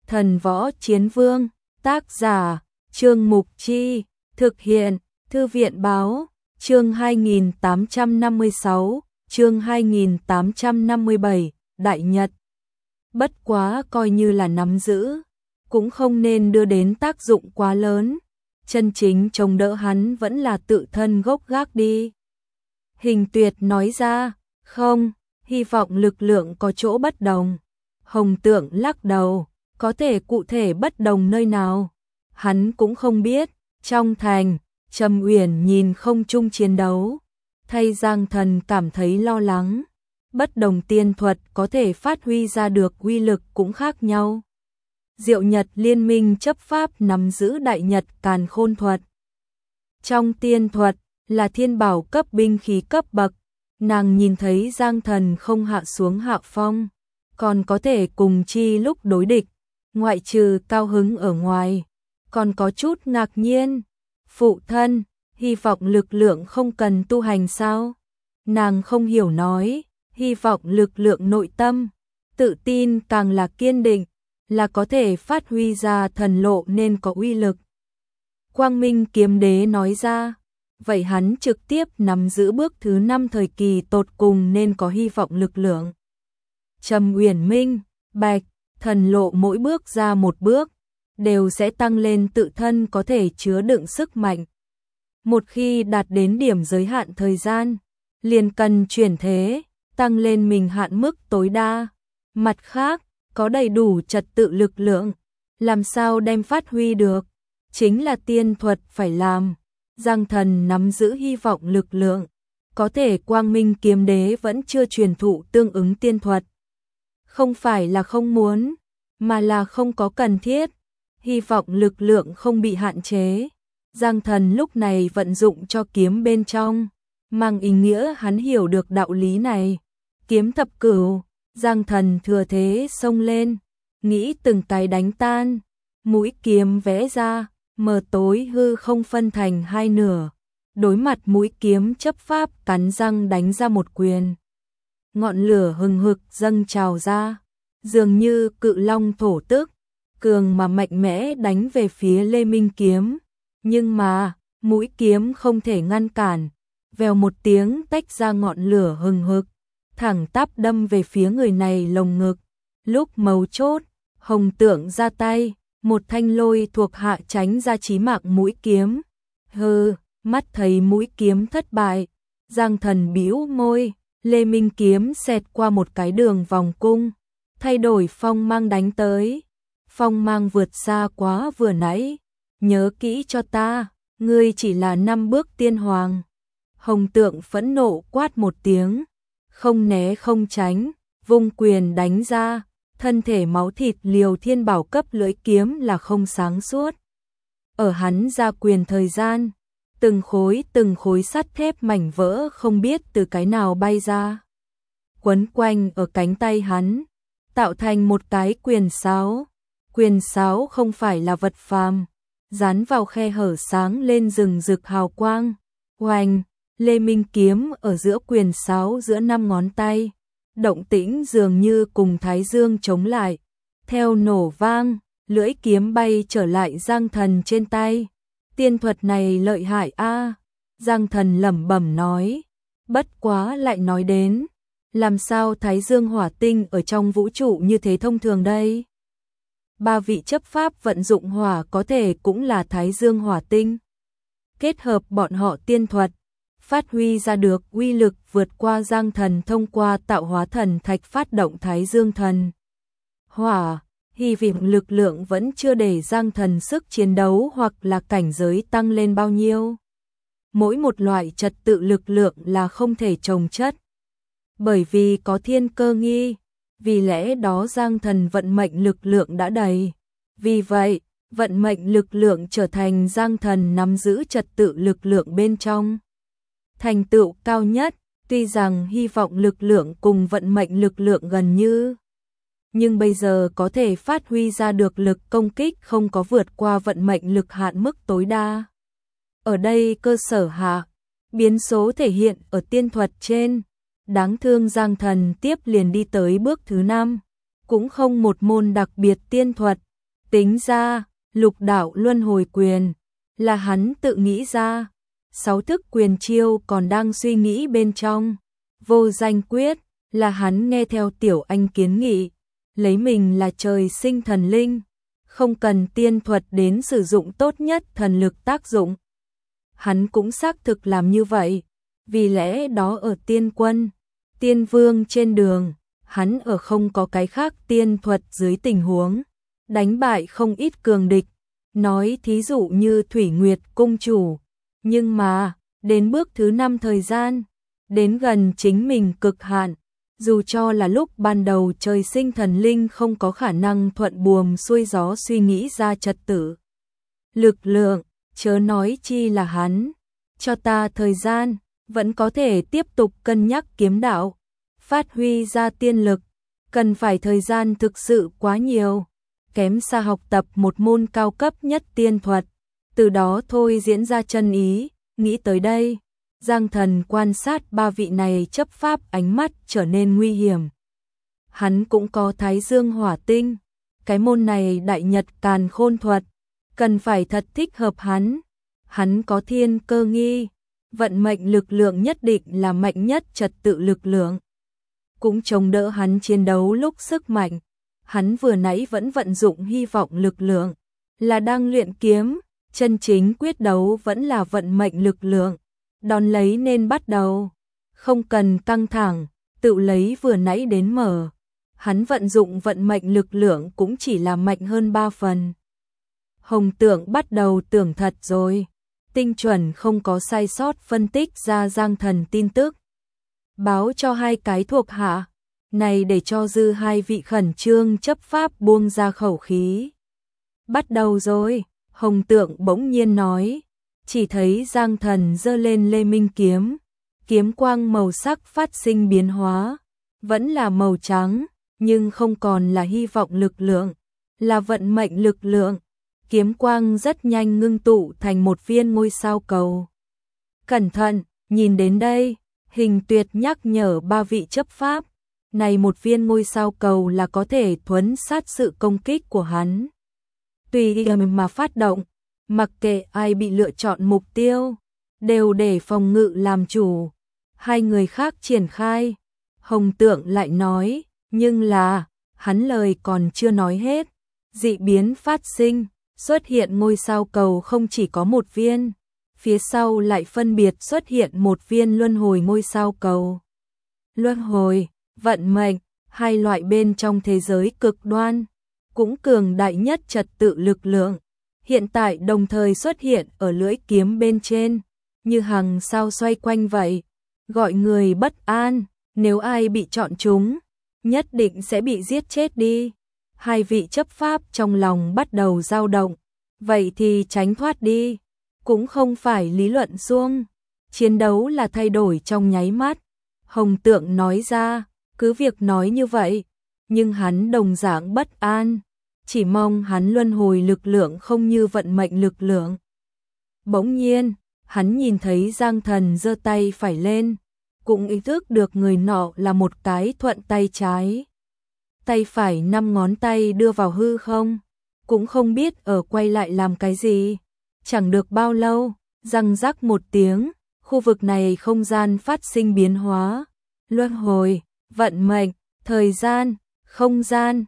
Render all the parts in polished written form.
Thần Võ Chiến Vương, tác giả, Trương Mục Chi, thực hiện, Thư viện Báo, chương 2856, chương 2857, Đại Nhật. Bất quá coi như là nắm giữ, cũng không nên đưa đến tác dụng quá lớn, chân chính chống đỡ hắn vẫn là tự thân gốc gác đi. Hình Tuyệt nói ra, không, hy vọng lực lượng có chỗ bất đồng. Hồng Tượng lắc đầu, có thể cụ thể bất đồng nơi nào, hắn cũng không biết. Trong thành, Trầm Uyển nhìn không trung chiến đấu, thay Giang Thần cảm thấy lo lắng. Bất đồng tiên thuật có thể phát huy ra được uy lực cũng khác nhau. Diệu Nhật Liên minh chấp pháp nắm giữ Đại Nhật Càn Khôn thuật. Trong tiên thuật là thiên bảo cấp binh khí cấp bậc, nàng nhìn thấy Giang Thần không hạ xuống hạ phong, còn có thể cùng chi lúc đối địch, ngoại trừ cao hứng ở ngoài, còn có chút ngạc nhiên. Phụ thân, hy vọng lực lượng không cần tu hành sao? Nàng không hiểu nói, hy vọng lực lượng nội tâm, tự tin càng là kiên định, là có thể phát huy ra thần lộ nên có uy lực. Quang Minh Kiếm Đế nói ra, vậy hắn trực tiếp nắm giữ bước thứ 5 thời kỳ tột cùng nên có hy vọng lực lượng. Trầm Uyển minh bạch, thần lộ mỗi bước ra một bước, đều sẽ tăng lên tự thân có thể chứa đựng sức mạnh. Một khi đạt đến điểm giới hạn thời gian, liền cần chuyển thế, tăng lên mình hạn mức tối đa. Mặt khác, có đầy đủ trật tự lực lượng, làm sao đem phát huy được, chính là tiên thuật phải làm. Giang Thần nắm giữ hy vọng lực lượng, có thể Quang Minh Kiếm Đế vẫn chưa truyền thụ tương ứng tiên thuật. Không phải là không muốn, mà là không có cần thiết. Hy vọng lực lượng không bị hạn chế. Giang Thần lúc này vận dụng cho kiếm bên trong, mang ý nghĩa hắn hiểu được đạo lý này. Kiếm thập cửu, Giang Thần thừa thế xông lên, nghĩ từng cái đánh tan. Mũi kiếm vẽ ra, mờ tối hư không phân thành hai nửa. Đối mặt mũi kiếm chấp pháp cắn răng đánh ra một quyền. Ngọn lửa hừng hực dâng trào ra, dường như cự long thổ tức, cường mà mạnh mẽ đánh về phía Lê Minh Kiếm. Nhưng mà, mũi kiếm không thể ngăn cản, vèo một tiếng tách ra ngọn lửa hừng hực, thẳng tắp đâm về phía người này lồng ngực. Lúc mấu chốt, Hồng Tượng ra tay, một thanh lôi thuộc hạ tránh ra chí mạng mũi kiếm. Hừ, mắt thấy mũi kiếm thất bại, Giang Thần bĩu môi, Lê Minh Kiếm xẹt qua một cái đường vòng cung, thay đổi phong mang đánh tới. Phong mang vượt xa quá vừa nãy, nhớ kỹ cho ta, ngươi chỉ là 5 bước tiên hoàng. Hồng Tượng phẫn nộ quát một tiếng, không né không tránh, vung quyền đánh ra, thân thể máu thịt liều thiên bảo cấp lưỡi kiếm là không sáng suốt. Ở hắn ra quyền thời gian, từng khối sắt thép mảnh vỡ không biết từ cái nào bay ra, quấn quanh ở cánh tay hắn, tạo thành một cái quyền sáo. Quyền sáo không phải là vật phàm, dán vào khe hở sáng lên rừng rực hào quang. Oanh, Lê Minh Kiếm ở giữa quyền sáo giữa 5 ngón tay, động tĩnh dường như cùng Thái Dương chống lại. Theo nổ vang, lưỡi kiếm bay trở lại Giang Thần trên tay. Tiên thuật này lợi hại a, Giang Thần lẩm bẩm nói. Bất quá lại nói đến, làm sao Thái Dương hỏa tinh ở trong vũ trụ như thế thông thường đây? 3 vị chấp pháp vận dụng hỏa có thể cũng là Thái Dương hỏa tinh. Kết hợp bọn họ tiên thuật, phát huy ra được uy lực vượt qua Giang Thần thông qua tạo hóa thần thạch phát động Thái Dương thần. Hỏa, hy vọng lực lượng vẫn chưa để Giang Thần sức chiến đấu hoặc là cảnh giới tăng lên bao nhiêu. Mỗi một loại trật tự lực lượng là không thể chồng chất, bởi vì có thiên cơ nghi. Vì lẽ đó Giang Thần vận mệnh lực lượng đã đầy. Vì vậy, vận mệnh lực lượng trở thành Giang Thần nắm giữ trật tự lực lượng bên trong. Thành tựu cao nhất, tuy rằng hy vọng lực lượng cùng vận mệnh lực lượng gần như, nhưng bây giờ có thể phát huy ra được lực công kích không có vượt qua vận mệnh lực hạn mức tối đa. Ở đây cơ sở hạ, biến số thể hiện ở tiên thuật trên. Đáng thương Giang Thần tiếp liền đi tới bước thứ 5, cũng không một môn đặc biệt tiên thuật, Tính ra, lục đạo luân hồi quyền là hắn tự nghĩ ra, 6 thức quyền chiêu còn đang suy nghĩ bên trong. Vô danh quyết là hắn nghe theo Tiểu Anh kiến nghị, lấy mình là trời sinh thần linh, không cần tiên thuật đến sử dụng tốt nhất thần lực tác dụng. Hắn cũng xác thực làm như vậy, vì lẽ đó ở tiên quân, tiên vương trên đường, hắn ở không có cái khác tiên thuật dưới tình huống, đánh bại không ít cường địch, nói thí dụ như Thủy Nguyệt cung chủ, nhưng mà, đến bước thứ 5 thời gian, đến gần chính mình cực hạn, dù cho là lúc ban đầu trời sinh thần linh không có khả năng thuận buồm xuôi gió suy nghĩ ra trật tự. Lực lượng, chớ nói chi là hắn, cho ta thời gian, vẫn có thể tiếp tục cân nhắc kiếm đạo, phát huy ra tiên lực, cần phải thời gian thực sự quá nhiều, kém xa học tập một môn cao cấp nhất tiên thuật, từ đó thôi diễn ra chân ý, nghĩ tới đây. Giang Thần quan sát 3 vị này chấp pháp ánh mắt trở nên nguy hiểm. Hắn cũng có Thái Dương Hỏa Tinh, cái môn này Đại Nhật Càn Khôn thuật, cần phải thật thích hợp hắn. Hắn có Thiên Cơ Nghi, vận mệnh lực lượng nhất định là mạnh nhất trật tự lực lượng, cũng chống đỡ hắn chiến đấu lúc sức mạnh. Hắn vừa nãy vẫn vận dụng hy vọng lực lượng, là đang luyện kiếm, chân chính quyết đấu vẫn là vận mệnh lực lượng. Đón lấy nên bắt đầu, không cần căng thẳng, tự lấy vừa nãy đến mở. Hắn vận dụng vận mệnh lực lượng cũng chỉ là mạnh hơn 3 phần. Hồng Tượng bắt đầu tưởng thật rồi, tinh chuẩn không có sai sót phân tích ra Giang Thần tin tức. Báo cho 2 cái thuộc hạ, này để cho dư 2 vị khẩn trương chấp pháp buông ra khẩu khí. Bắt đầu rồi, Hồng Tượng bỗng nhiên nói. Chỉ thấy Giang Thần giơ lên Lê Minh kiếm, kiếm quang màu sắc phát sinh biến hóa, vẫn là màu trắng, nhưng không còn là hy vọng lực lượng, là vận mệnh lực lượng. Kiếm quang rất nhanh ngưng tụ thành một viên ngôi sao cầu. Cẩn thận, nhìn đến đây, Hình Tuyệt nhắc nhở 3 vị chấp pháp, này một viên ngôi sao cầu là có thể thuấn sát sự công kích của hắn. Tùy ý mà phát động. Mặc kệ ai bị lựa chọn mục tiêu, đều để phòng ngự làm chủ. 2 người khác triển khai. Hồng Tượng lại nói, nhưng là, hắn lời còn chưa nói hết. Dị biến phát sinh, xuất hiện ngôi sao cầu không chỉ có một viên. Phía sau lại phân biệt xuất hiện một viên luân hồi ngôi sao cầu. Luân hồi, vận mệnh, 2 loại bên trong thế giới cực đoan, cũng cường đại nhất trật tự lực lượng. Hiện tại đồng thời xuất hiện ở lưỡi kiếm bên trên, như hàng sao xoay quanh vậy, gọi người bất an, nếu ai bị chọn chúng, nhất định sẽ bị giết chết đi. 2 vị chấp pháp trong lòng bắt đầu dao động, vậy thì tránh thoát đi, cũng không phải lý luận suông, chiến đấu là thay đổi trong nháy mắt. Hồng Tượng nói ra, cứ việc nói như vậy, nhưng hắn đồng dạng bất an. Chỉ mong hắn luân hồi lực lượng không như vận mệnh lực lượng. Bỗng nhiên, hắn nhìn thấy Giang Thần giơ tay phải lên, cũng ý thức được người nọ là một cái thuận tay trái. Tay phải 5 ngón tay đưa vào hư không, cũng không biết ở quay lại làm cái gì. Chẳng được bao lâu, răng rắc một tiếng, khu vực này không gian phát sinh biến hóa. Luân hồi, vận mệnh, thời gian, không gian,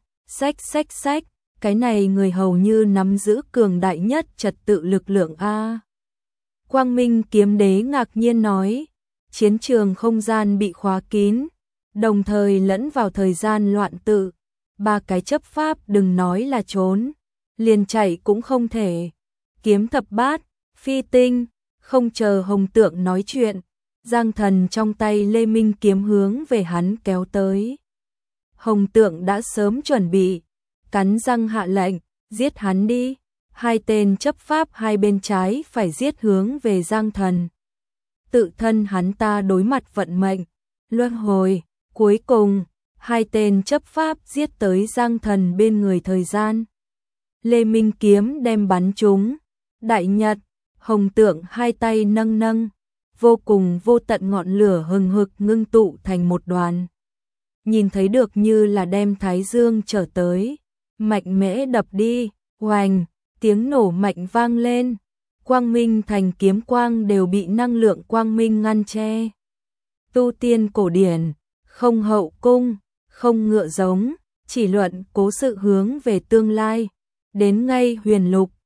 sách. Cái này người hầu như nắm giữ cường đại nhất trật tự lực lượng A. Quang Minh Kiếm Đế ngạc nhiên nói, chiến trường không gian bị khóa kín, đồng thời lẫn vào thời gian loạn tự. 3 cái chấp pháp đừng nói là trốn, liền chạy cũng không thể. Kiếm thập bát, phi tinh, không chờ Hồng Tượng nói chuyện, Giang Thần trong tay Lê Minh kiếm hướng về hắn kéo tới. Hồng Tượng đã sớm chuẩn bị, cắn răng hạ lệnh, giết hắn đi. 2 tên chấp pháp hai bên trái phải giết hướng về Giang Thần. Tự thân hắn ta đối mặt vận mệnh, luân hồi, cuối cùng, 2 tên chấp pháp giết tới Giang Thần bên người thời gian. Lê Minh kiếm đem bắn trúng, Đại Nhật, Hồng Tượng 2 tay nâng, vô cùng vô tận ngọn lửa hừng hực ngưng tụ thành một đoàn. Nhìn thấy được như là đem Thái Dương trở tới, mạnh mẽ đập đi, Oành, tiếng nổ mạnh vang lên, quang minh thành kiếm quang đều bị năng lượng quang minh ngăn che. Tu tiên cổ điển, không hậu cung, không ngựa giống, chỉ luận cố sự hướng về tương lai, đến ngay huyền lục,